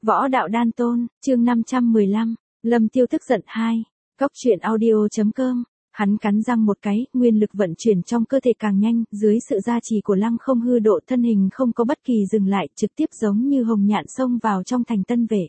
Võ đạo đan tôn, chương 515, Lâm Tiêu tức giận 2. Cóc truyện audio.com. Hắn cắn răng một cái, nguyên lực vận chuyển trong cơ thể càng nhanh, dưới sự gia trì của Lăng Không Hư độ thân hình không có bất kỳ dừng lại, trực tiếp giống như hồng nhạn xông vào trong thành Tân Vệ.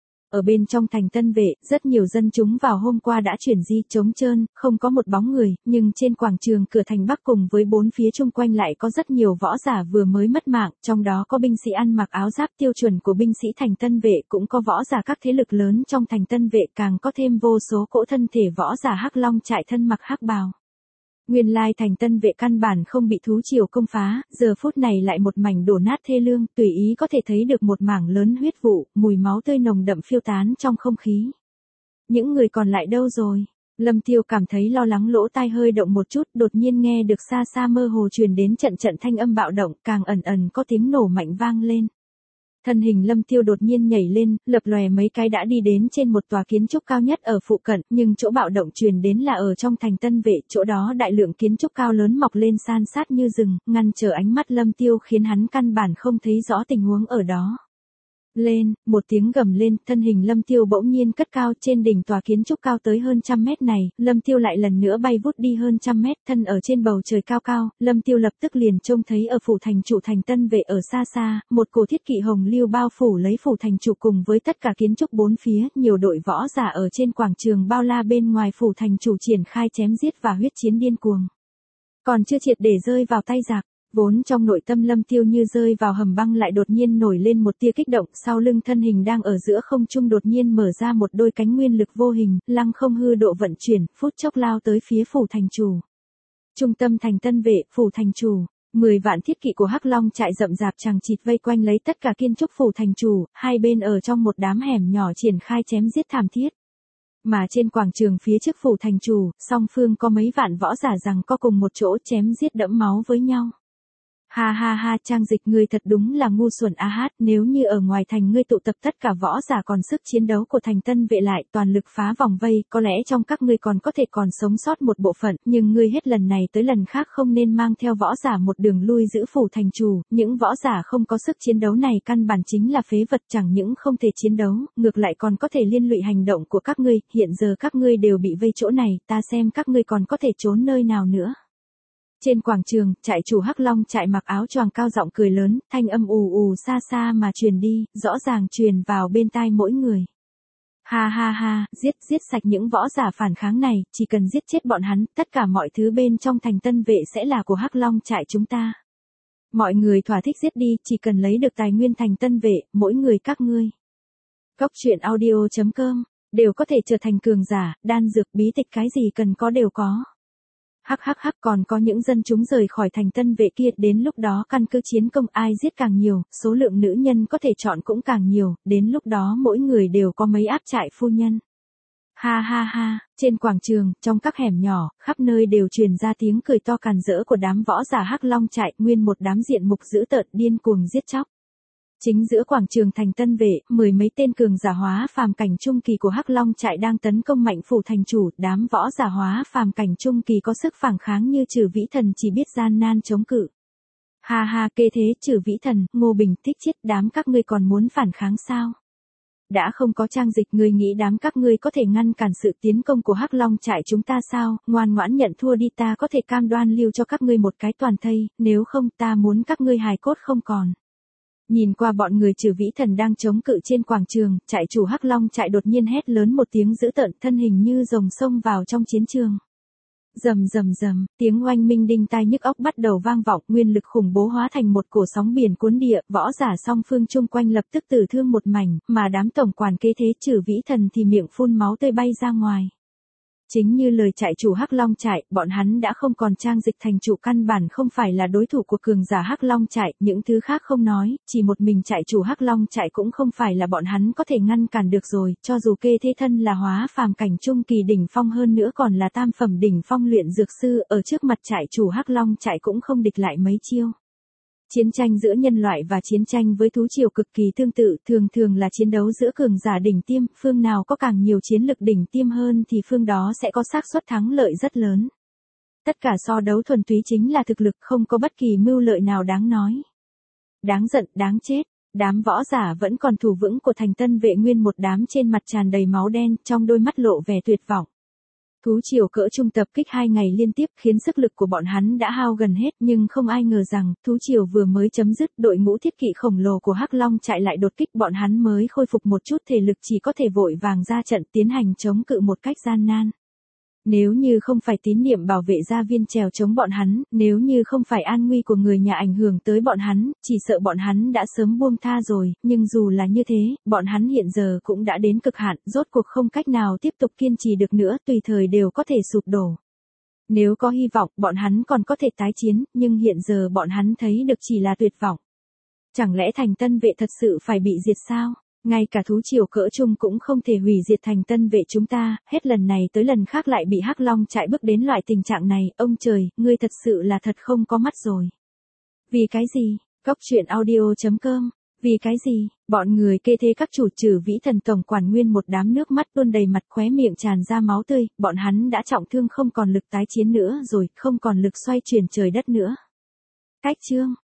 Ở bên trong thành Tân Vệ, rất nhiều dân chúng vào hôm qua đã chuyển di trống trơn, không có một bóng người, nhưng trên quảng trường cửa thành Bắc cùng với bốn phía chung quanh lại có rất nhiều võ giả vừa mới mất mạng, trong đó có binh sĩ ăn mặc áo giáp tiêu chuẩn của binh sĩ thành Tân Vệ, cũng có võ giả các thế lực lớn trong thành Tân Vệ, càng có thêm vô số cỗ thân thể võ giả Hắc Long trại thân mặc hắc bào. Nguyên lai thành Tân Vệ căn bản không bị thú triều công phá, giờ phút này lại một mảnh đổ nát thê lương, tùy ý có thể thấy được một mảng lớn huyết vụ, mùi máu tươi nồng đậm phiêu tán trong không khí. Những người còn lại đâu rồi? Lâm Tiêu cảm thấy lo lắng, lỗ tai hơi động một chút, đột nhiên nghe được xa xa mơ hồ truyền đến trận trận thanh âm bạo động, càng ẩn ẩn có tiếng nổ mạnh vang lên. Thân hình Lâm Tiêu đột nhiên nhảy lên, lập lòe mấy cái đã đi đến trên một tòa kiến trúc cao nhất ở phụ cận, nhưng chỗ bạo động truyền đến là ở trong thành Tân Vệ, chỗ đó đại lượng kiến trúc cao lớn mọc lên san sát như rừng, ngăn trở ánh mắt Lâm Tiêu khiến hắn căn bản không thấy rõ tình huống ở đó. Lên, một tiếng gầm lên, thân hình Lâm Tiêu bỗng nhiên cất cao trên đỉnh tòa kiến trúc cao tới hơn 100 mét này, Lâm Tiêu lại lần nữa bay vút đi hơn 100 mét, thân ở trên bầu trời cao cao, Lâm Tiêu lập tức liền trông thấy ở phủ thành chủ thành Tân Vệ ở xa xa, một cổ thiết kỵ hồng lưu bao phủ lấy phủ thành chủ cùng với tất cả kiến trúc bốn phía, nhiều đội võ giả ở trên quảng trường bao la bên ngoài phủ thành chủ triển khai chém giết và huyết chiến điên cuồng. Còn chưa triệt để rơi vào tay giặc. Vốn trong nội tâm Lâm Tiêu như rơi vào hầm băng lại đột nhiên nổi lên một tia kích động, sau lưng thân hình đang ở giữa không trung đột nhiên mở ra một đôi cánh nguyên lực vô hình, Lăng Không Hư độ vận chuyển, phút chốc lao tới phía phủ thành chủ. Trung tâm thành Tân Vệ, phủ thành chủ, 10 vạn thiết kỵ của Hắc Long trại rậm rạp chằng chịt vây quanh lấy tất cả kiến trúc phủ thành chủ, hai bên ở trong một đám hẻm nhỏ triển khai chém giết thảm thiết. Mà trên quảng trường phía trước phủ thành chủ, song phương có mấy vạn võ giả rằng có cùng một chỗ chém giết đẫm máu với nhau. Ha ha ha, Trang Dịch, ngươi thật đúng là ngu xuẩn a hát, nếu như ở ngoài thành ngươi tụ tập tất cả võ giả còn sức chiến đấu của thành Tân Vệ lại, toàn lực phá vòng vây, có lẽ trong các ngươi còn có thể còn sống sót một bộ phận, nhưng ngươi hết lần này tới lần khác không nên mang theo võ giả một đường lui giữ phủ thành chủ, những võ giả không có sức chiến đấu này căn bản chính là phế vật, chẳng những không thể chiến đấu, ngược lại còn có thể liên lụy hành động của các ngươi, hiện giờ các ngươi đều bị vây chỗ này, ta xem các ngươi còn có thể trốn nơi nào nữa. Trên quảng trường, trại chủ Hắc Long trại mặc áo choàng cao giọng cười lớn, thanh âm ù ù xa xa mà truyền đi, rõ ràng truyền vào bên tai mỗi người. Ha ha ha, giết sạch những võ giả phản kháng này, chỉ cần giết chết bọn hắn, tất cả mọi thứ bên trong thành Tân Vệ sẽ là của Hắc Long trại chúng ta. Mọi người thỏa thích giết đi, chỉ cần lấy được tài nguyên thành Tân Vệ, mỗi người các ngươi. Cóc truyện audio.com, đều có thể trở thành cường giả, đan dược bí tịch cái gì cần có đều có. Hắc còn có những dân chúng rời khỏi thành Tân Vệ kia, đến lúc đó căn cứ chiến công ai giết càng nhiều, số lượng nữ nhân có thể chọn cũng càng nhiều, đến lúc đó mỗi người đều có mấy áp trại phu nhân. Ha ha ha, trên quảng trường, trong các hẻm nhỏ, khắp nơi đều truyền ra tiếng cười to càn rỡ của đám võ giả Hắc Long trại, nguyên một đám diện mục dữ tợn điên cuồng giết chóc. Chính giữa quảng trường thành Tân Vệ, 10 mấy tên cường giả hóa phàm cảnh trung kỳ của Hắc Long trại đang tấn công mạnh phủ thành chủ, đám võ giả hóa phàm cảnh trung kỳ có sức phản kháng như Trừ Vĩ Thần chỉ biết gian nan chống cự. Ha ha, kê thế, Trừ Vĩ Thần, Ngô Bình, Thích Chiết, đám các ngươi còn muốn phản kháng sao? Đã không có Trang Dịch, ngươi nghĩ đám các ngươi có thể ngăn cản sự tiến công của Hắc Long trại chúng ta sao? Ngoan ngoãn nhận thua đi, ta có thể cam đoan lưu cho các ngươi một cái toàn thây, nếu không ta muốn các ngươi hài cốt không còn. Nhìn qua bọn người Trừ Vĩ Thần đang chống cự trên quảng trường, trại chủ Hắc Long trại đột nhiên hét lớn một tiếng dữ tợn, thân hình như rồng xông vào trong chiến trường. Rầm rầm rầm, tiếng oanh minh đinh tai nhức óc bắt đầu vang vọng, nguyên lực khủng bố hóa thành một cổ sóng biển cuốn địa, võ giả song phương chung quanh lập tức tử thương một mảnh, mà đám tổng quản kế thế Trừ Vĩ Thần thì miệng phun máu tươi bay ra ngoài. Chính như lời trại chủ Hắc Long trại, bọn hắn đã không còn Trang Dịch thành chủ, căn bản không phải là đối thủ của cường giả Hắc Long trại, những thứ khác không nói, chỉ một mình trại chủ Hắc Long trại cũng không phải là bọn hắn có thể ngăn cản được rồi, cho dù kê thế thân là hóa phàm cảnh trung kỳ đỉnh phong hơn nữa còn là tam phẩm đỉnh phong luyện dược sư, ở trước mặt trại chủ Hắc Long trại cũng không địch lại mấy chiêu. Chiến tranh giữa nhân loại và chiến tranh với thú triều cực kỳ tương tự, thường là chiến đấu giữa cường giả đỉnh tiêm, phương nào có càng nhiều chiến lực đỉnh tiêm hơn thì phương đó sẽ có xác suất thắng lợi rất lớn. Tất cả so đấu thuần túy chính là thực lực, không có bất kỳ mưu lợi nào đáng nói. Đáng giận, đáng chết. Đám võ giả vẫn còn thủ vững của thành tân vệ nguyên một đám trên mặt tràn đầy máu đen, trong đôi mắt lộ vẻ tuyệt vọng. Thú triều cỡ trung tập kích 2 ngày liên tiếp khiến sức lực của bọn hắn đã hao gần hết, nhưng không ai ngờ rằng, thú triều vừa mới chấm dứt, đội ngũ thiết kỵ khổng lồ của Hắc Long chạy lại đột kích bọn hắn mới khôi phục một chút thể lực, chỉ có thể vội vàng ra trận tiến hành chống cự một cách gian nan. Nếu như không phải tín niệm bảo vệ gia viên trèo chống bọn hắn, nếu như không phải an nguy của người nhà ảnh hưởng tới bọn hắn, chỉ sợ bọn hắn đã sớm buông tha rồi, nhưng dù là như thế, bọn hắn hiện giờ cũng đã đến cực hạn, rốt cuộc không cách nào tiếp tục kiên trì được nữa, tùy thời đều có thể sụp đổ. Nếu có hy vọng, bọn hắn còn có thể tái chiến, nhưng hiện giờ bọn hắn thấy được chỉ là tuyệt vọng. Chẳng lẽ thành tân vệ thật sự phải bị diệt sao? Ngay cả thú triều cỡ trung cũng không thể hủy diệt thành tân vệ chúng ta, hết lần này tới lần khác lại bị Hắc Long chạy bước đến loại tình trạng này, ông trời, ngươi thật sự là thật không có mắt rồi. Vì cái gì? Cóc truyện audio.com. Vì cái gì? Bọn người kê thế các chủ trừ vĩ thần tổng quản nguyên một đám nước mắt tuôn đầy mặt, khóe miệng tràn ra máu tươi, bọn hắn đã trọng thương không còn lực tái chiến nữa rồi, không còn lực xoay chuyển trời đất nữa. Cách chương